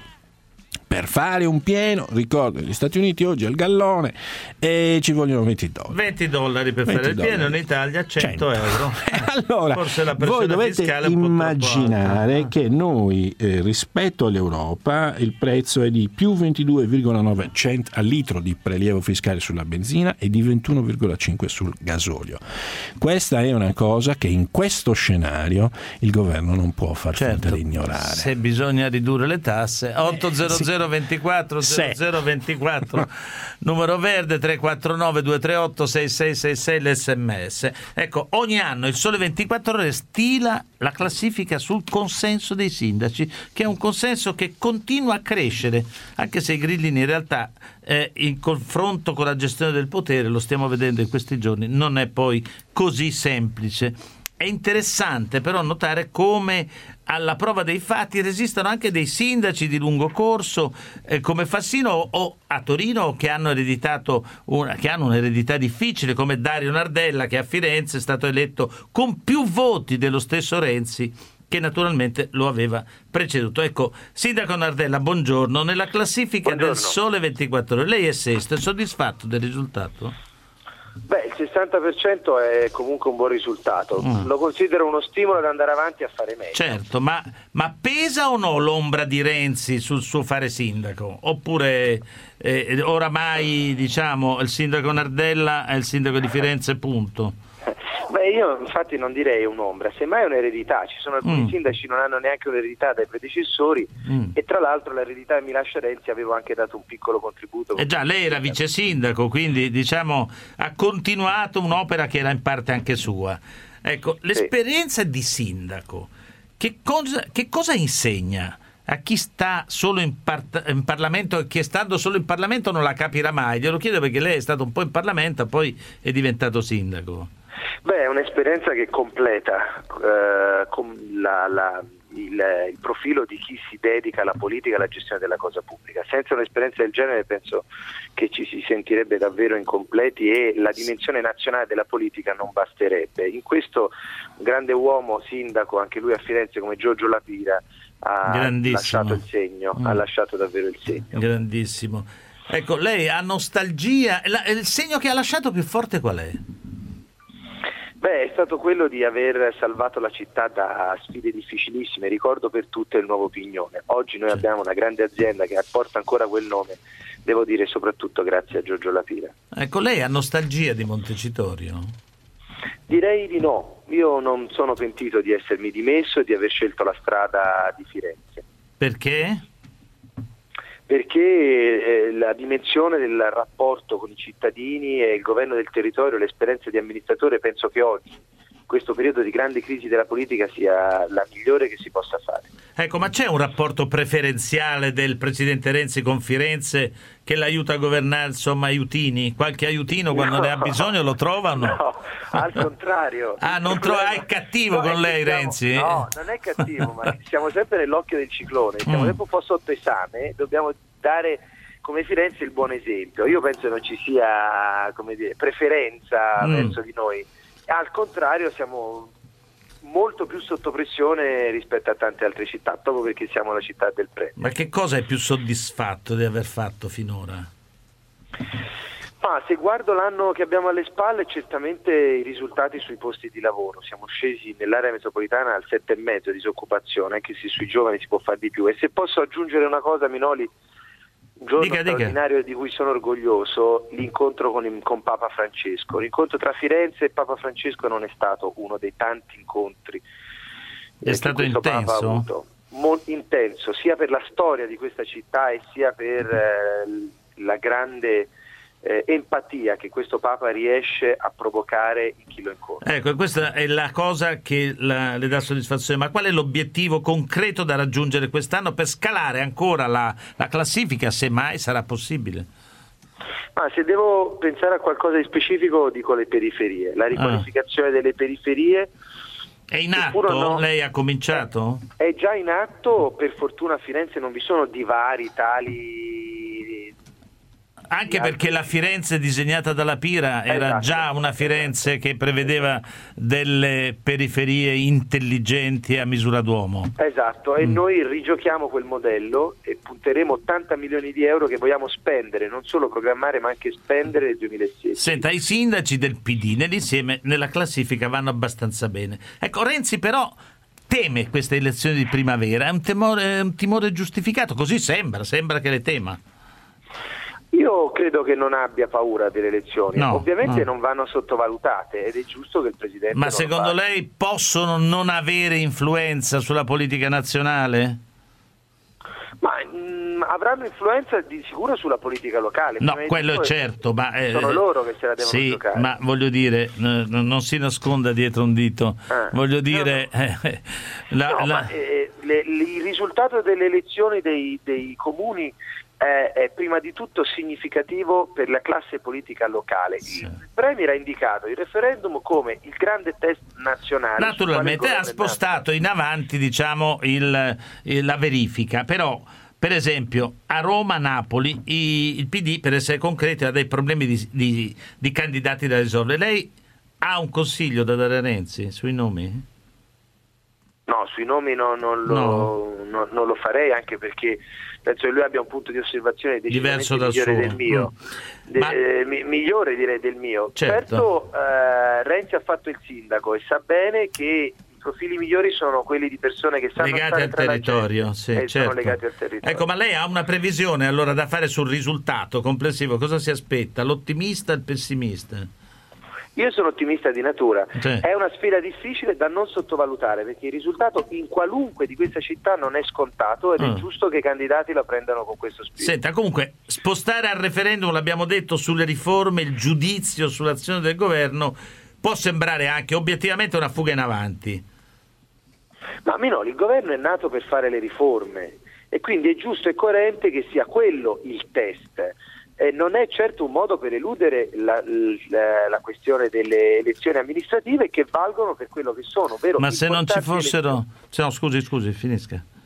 Per fare un pieno, ricordo, gli Stati Uniti oggi al gallone e ci vogliono $20.
$20 per fare il pieno, in Italia 100 euro.
Allora,
forse la
voi
pressione
dovete
fiscale è un po'
immaginare che noi rispetto all'Europa il prezzo è di più 22,9 cent al litro di prelievo fiscale sulla benzina e di 21,5 sul gasolio. Questa è una cosa che in questo scenario il governo non può far finta di ignorare.
Se bisogna ridurre le tasse, 800 24 0024 numero verde, 349 238 6666 l'SMS. Ecco, ogni anno il Sole 24 Ore stila la classifica sul consenso dei sindaci, che è un consenso che continua a crescere, anche se i grillini in realtà in confronto con la gestione del potere, lo stiamo vedendo in questi giorni, non è poi così semplice. È interessante però notare come alla prova dei fatti resistono anche dei sindaci di lungo corso come Fassino o a Torino che hanno un'eredità difficile, come Dario Nardella, che a Firenze è stato eletto con più voti dello stesso Renzi, che naturalmente lo aveva preceduto. Ecco, sindaco Nardella, buongiorno. Nella classifica del Sole 24 Ore lei è sesto, è soddisfatto del risultato?
Beh, il 60% è comunque un buon risultato. Lo considero uno stimolo ad andare avanti a fare meglio.
Certo, ma pesa o no l'ombra di Renzi sul suo fare sindaco? Oppure oramai, diciamo, il sindaco Nardella è il sindaco di Firenze, punto?
Beh, io infatti non direi un'ombra, semmai un'eredità. Ci sono alcuni sindaci che non hanno neanche un'eredità dai predecessori e tra l'altro l'eredità che mi lascia Renzi avevo anche dato un piccolo contributo.
Già, lei era vice sindaco, quindi diciamo ha continuato un'opera che era in parte anche sua. Ecco, l'esperienza di sindaco, che cosa insegna a chi sta solo in Parlamento e chi stando solo in Parlamento non la capirà mai? Glielo chiedo perché lei è stato un po' in Parlamento, poi è diventato sindaco.
Beh, è un'esperienza che completa il profilo di chi si dedica alla politica e alla gestione della cosa pubblica. Senza un'esperienza del genere penso che ci si sentirebbe davvero incompleti e la dimensione nazionale della politica non basterebbe. In questo un grande uomo sindaco, anche lui a Firenze, come Giorgio La Pira, ha lasciato il segno, ha lasciato davvero il segno.
Grandissimo. Ecco, lei ha nostalgia, il segno che ha lasciato più forte qual è?
Beh, è stato quello di aver salvato la città da sfide difficilissime. Ricordo per tutte il nuovo Pignone. Oggi noi abbiamo una grande azienda che porta ancora quel nome, devo dire soprattutto grazie a Giorgio La Pira.
Ecco, lei ha nostalgia di Montecitorio?
Direi di no. Io non sono pentito di essermi dimesso e di aver scelto la strada di Firenze.
Perché?
Perché la dimensione del rapporto con i cittadini e il governo del territorio, l'esperienza di amministratore, penso che oggi, in questo periodo di grande crisi della politica, sia la migliore che si possa fare.
Ecco, ma c'è un rapporto preferenziale del Presidente Renzi con Firenze che l'aiuta a governare, insomma, aiutini? Qualche aiutino quando ne ha bisogno lo trovano?
No, al contrario.
È cattivo con lei, Renzi?
No, non è cattivo, ma siamo sempre nell'occhio del ciclone, siamo sempre un po' sotto esame, dobbiamo dare come Firenze il buon esempio. Io penso che non ci sia, come dire, preferenza verso di noi. Al contrario, siamo molto più sotto pressione rispetto a tante altre città, proprio perché siamo la città del premio.
Ma che cosa è più soddisfatto di aver fatto finora?
Ma se guardo l'anno che abbiamo alle spalle, certamente i risultati sui posti di lavoro. Siamo scesi nell'area metropolitana al 7,5% di disoccupazione, anche se sui giovani si può fare di più. E se posso aggiungere una cosa, Minoli, un giorno straordinario di cui sono orgoglioso, l'incontro con Papa Francesco. L'incontro tra Firenze e Papa Francesco non è stato uno dei tanti incontri.
È stato intenso?
Intenso, sia per la storia di questa città e sia per la grande empatia che questo Papa riesce a provocare in chi lo incontra.
Ecco, questa è la cosa che le dà soddisfazione. Ma qual è l'obiettivo concreto da raggiungere quest'anno per scalare ancora la classifica, se mai sarà possibile?
Ma se devo pensare a qualcosa di specifico, dico le periferie, la riqualificazione delle periferie.
È in atto? Lei ha cominciato?
È già in atto, per fortuna a Firenze non vi sono divari tali.
Anche perché la Firenze disegnata dalla Pira era già una Firenze che prevedeva delle periferie intelligenti a misura d'uomo.
Esatto, e noi rigiochiamo quel modello e punteremo 80 milioni di euro che vogliamo spendere, non solo programmare ma anche spendere nel 2016.
Senta, i sindaci del PD nell'insieme nella classifica vanno abbastanza bene. Ecco, Renzi però teme queste elezioni di primavera, è un timore giustificato, così sembra che le tema.
Io credo che non abbia paura delle elezioni, ovviamente non vanno sottovalutate ed è giusto che il Presidente.
Ma secondo lei possono non avere influenza sulla politica nazionale?
Ma avranno influenza di sicuro sulla politica locale.
No, quello è certo, ma
sono loro che se la devono giocare.
Ma voglio dire, non si nasconda dietro un dito. Voglio dire,
il risultato delle elezioni dei comuni è prima di tutto significativo per la classe politica locale. Il Premier ha indicato il referendum come il grande test nazionale.
Naturalmente ha spostato in avanti, diciamo, la verifica, però per esempio a Roma, Napoli il PD, per essere concreti, ha dei problemi di candidati da risolvere. Lei ha un consiglio da dare a Renzi sui nomi?
No, sui nomi non lo farei, anche perché penso che lui abbia un punto di osservazione
diverso dal
migliore
suo.
del mio, migliore direi del mio.
Certo,
Renzi ha fatto il sindaco e sa bene che i profili migliori sono quelli di persone che sanno
legati al territorio,
sono legati al territorio.
Ecco, ma lei ha una previsione allora da fare sul risultato complessivo? Cosa si aspetta? L'ottimista e il pessimista?
Io sono ottimista di natura, è una sfida difficile da non sottovalutare perché il risultato in qualunque di queste città non è scontato ed è giusto che i candidati la prendano con questo spirito.
Senta, comunque spostare al referendum, l'abbiamo detto, sulle riforme, il giudizio sull'azione del governo può sembrare anche obiettivamente una fuga in avanti.
Ma Minoli, il governo è nato per fare le riforme e quindi è giusto e coerente che sia quello il test. Non è certo un modo per eludere la questione delle elezioni amministrative che valgono per quello che sono, ovvero.
Ma se non ci fossero. No, scusi, finisca.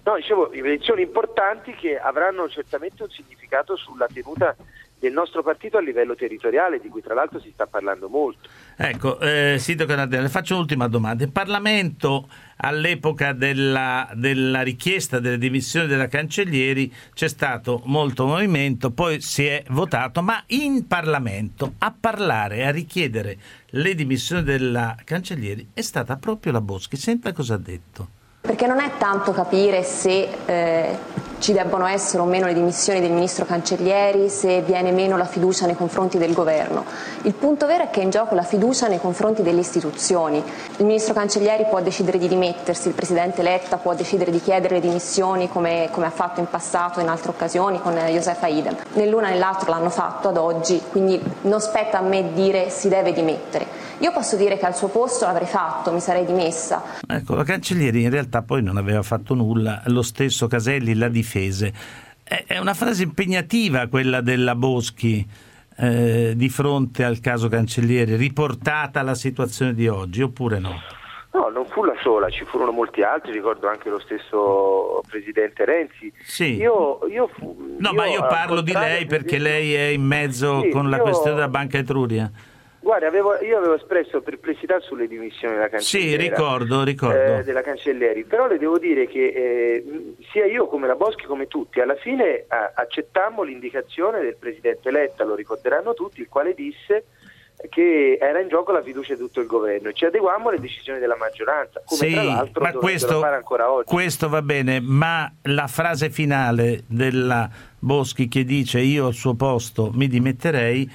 No, dicevo, elezioni importanti che avranno certamente un significato sulla tenuta del nostro partito a livello territoriale, di cui tra l'altro si sta parlando molto.
Ecco, Sindaco Nardella, le faccio un'ultima domanda. Il Parlamento, all'epoca della richiesta delle dimissioni della Cancellieri, c'è stato molto movimento, poi si è votato, ma in Parlamento a parlare, a richiedere le dimissioni della Cancellieri è stata proprio la Boschi. Senta cosa ha detto.
Perché non è tanto capire se ci debbono essere o meno le dimissioni del ministro Cancellieri, se viene meno la fiducia nei confronti del governo. Il punto vero è che è in gioco la fiducia nei confronti delle istituzioni. Il ministro Cancellieri può decidere di dimettersi, il presidente Letta può decidere di chiedere le dimissioni come ha fatto in passato in altre occasioni con Josefa Idem. Né l'una né l'altro l'hanno fatto ad oggi, quindi non spetta a me dire si deve dimettere. Io posso dire che al suo posto l'avrei fatto, mi sarei dimessa.
Ecco, la Cancellieri in realtà poi non aveva fatto nulla, lo stesso Caselli la difese. È una frase impegnativa quella della Boschi di fronte al caso Cancellieri, riportata alla situazione di oggi, oppure no?
No, non fu la sola, ci furono molti altri, ricordo anche lo stesso presidente Renzi.
Sì.
Io
parlo di lei perché lei è in mezzo con la questione della Banca Etruria.
Guarda, io avevo espresso perplessità sulle dimissioni della Cancelliera.
Sì, ricordo.
Della Cancellieri, però le devo dire che sia io come la Boschi come tutti, alla fine accettammo l'indicazione del presidente Letta, lo ricorderanno tutti, il quale disse che era in gioco la fiducia di tutto il governo e ci adeguammo alle decisioni della maggioranza, come tra l'altro dovrebbero fare ancora oggi.
Questo va bene, ma la frase finale della Boschi che dice io al suo posto mi dimetterei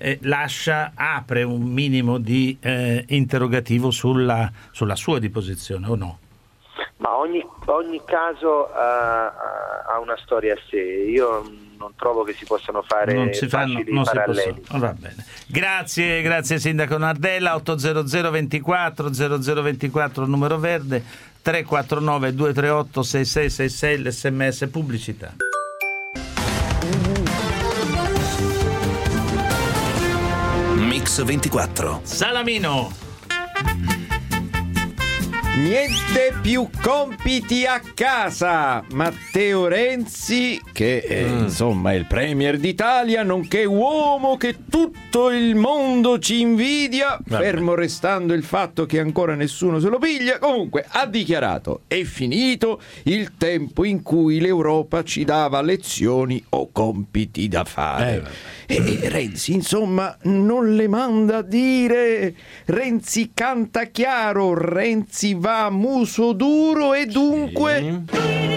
apre un minimo di interrogativo sulla sua posizione, o no?
Ma ogni caso ha una storia a sé. Io non trovo che si possano fare facili paralleli.
Va bene. Grazie Sindaco Nardella. 800 24 0024 numero verde, 349 238 6666 l'SMS pubblicità.
Mix 24.
Salamino.
Niente più compiti a casa. Matteo Renzi, che insomma è il premier d'Italia, nonché uomo che tutto il mondo ci invidia, fermo restando il fatto che ancora nessuno se lo piglia, comunque ha dichiarato: è finito il tempo in cui l'Europa ci dava lezioni o compiti da fare. E Renzi insomma non le manda a dire. Renzi canta chiaro, Renzi va a muso duro e dunque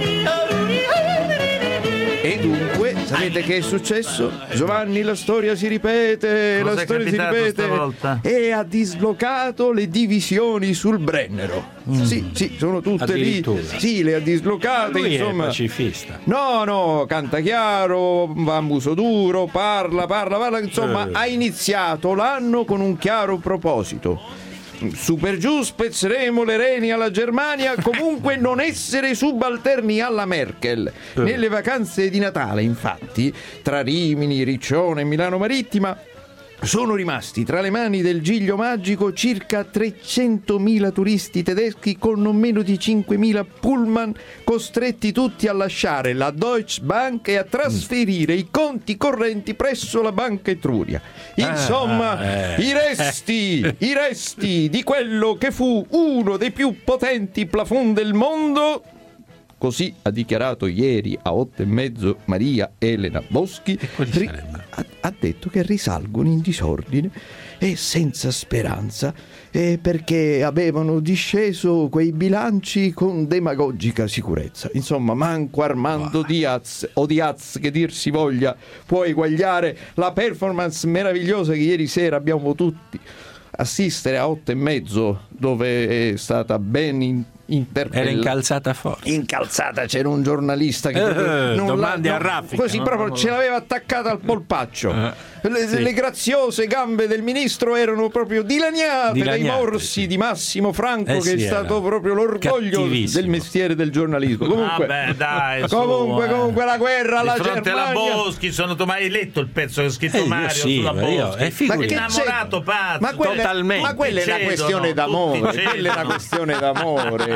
sapete che è successo? Giovanni, la storia si ripete,
stavolta?
E ha dislocato le divisioni sul Brennero. Sì, sono tutte lì. Sì, le ha dislocate.
Lui
insomma.
è pacifista.
No, canta chiaro, va a muso duro, parla, insomma, ha iniziato l'anno con un chiaro proposito. Su per giù spezzeremo le reni alla Germania, comunque non essere subalterni alla Merkel. Nelle vacanze di Natale, infatti, tra Rimini, Riccione e Milano Marittima sono rimasti tra le mani del Giglio Magico circa 300.000 turisti tedeschi con non meno di 5.000 pullman, costretti tutti a lasciare la Deutsche Bank e a trasferire i conti correnti presso la Banca Etruria. Insomma, i resti di quello che fu uno dei più potenti plafond del mondo. Così ha dichiarato ieri a 8:30 Maria Elena Boschi. Ha detto che risalgono in disordine e senza speranza, perché avevano disceso quei bilanci con demagogica sicurezza. Insomma, manco Armando Diaz o Diaz che dir si voglia può eguagliare la performance meravigliosa che ieri sera abbiamo potuti assistere a 8:30, dove è stata ben interpellata.
Era incalzata forte.
Incalzata, c'era un giornalista che
domande a raffica,
così proprio ce l'aveva attaccata al polpaccio. Le graziose gambe del ministro erano proprio dilaniate dai morsi di Massimo Franco, che è stato proprio l'orgoglio del mestiere del giornalismo. Comunque, comunque la guerra alla Germania.
Di fronte alla Boschi sono mai letto il pezzo che ha scritto Mario sulla Boschi.
Ma che
innamorato pazzo.
Ma quella è una questione d'amore. Quella è una questione d'amore.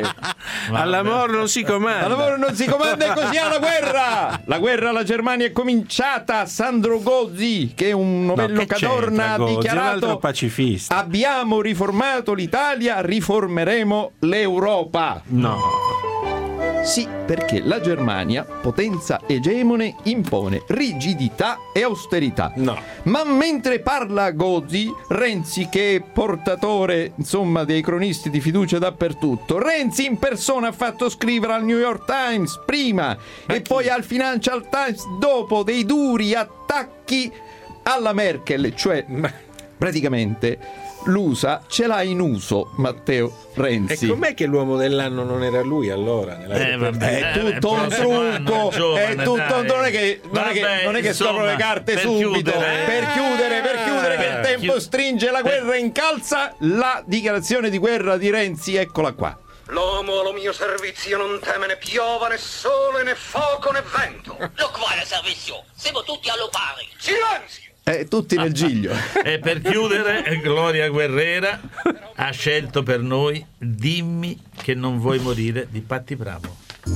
All'amore non si comanda.
All'amore non si comanda e così alla guerra. La guerra alla Germania è cominciata. Sandro Gozzi, che è un novello Cadorna, ha dichiarato:
pacifista.
Abbiamo riformato l'Italia, riformeremo l'Europa.
No.
Sì, perché la Germania, potenza egemone, impone rigidità e austerità.
No.
Ma mentre parla Gozzi, Renzi, che è portatore, insomma, dei cronisti di fiducia dappertutto, Renzi in persona ha fatto scrivere al New York Times prima e poi al Financial Times dopo dei duri attacchi alla Merkel, cioè praticamente l'USA ce l'ha in uso Matteo Renzi.
E com'è che l'uomo dell'anno non era lui allora?
È tutto un trucco, è tutto, non è che scopro le carte subito per chiudere che il tempo stringe, la guerra incalza. La dichiarazione di guerra di Renzi, eccola qua.
L'uomo allo mio servizio non teme né piova né sole né fuoco né vento.
Lo quale servizio? Siamo tutti allo pari.
Silenzio!
Tutti nel giglio.
E per chiudere, Gloria Guerrera ha scelto per noi Dimmi che non vuoi morire di Patti Bravo.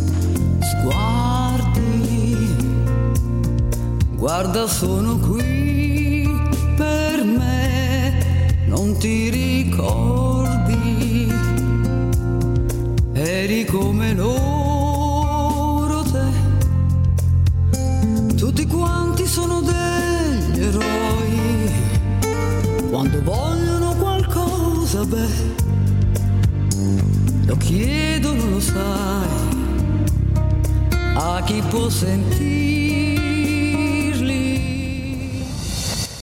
Sguardi, guarda sono qui per me, non ti ricordi, eri come loro te, tutti quanti sono degli eroi, quando vogliono qualcosa, lo chiedono, lo sai, a chi può sentire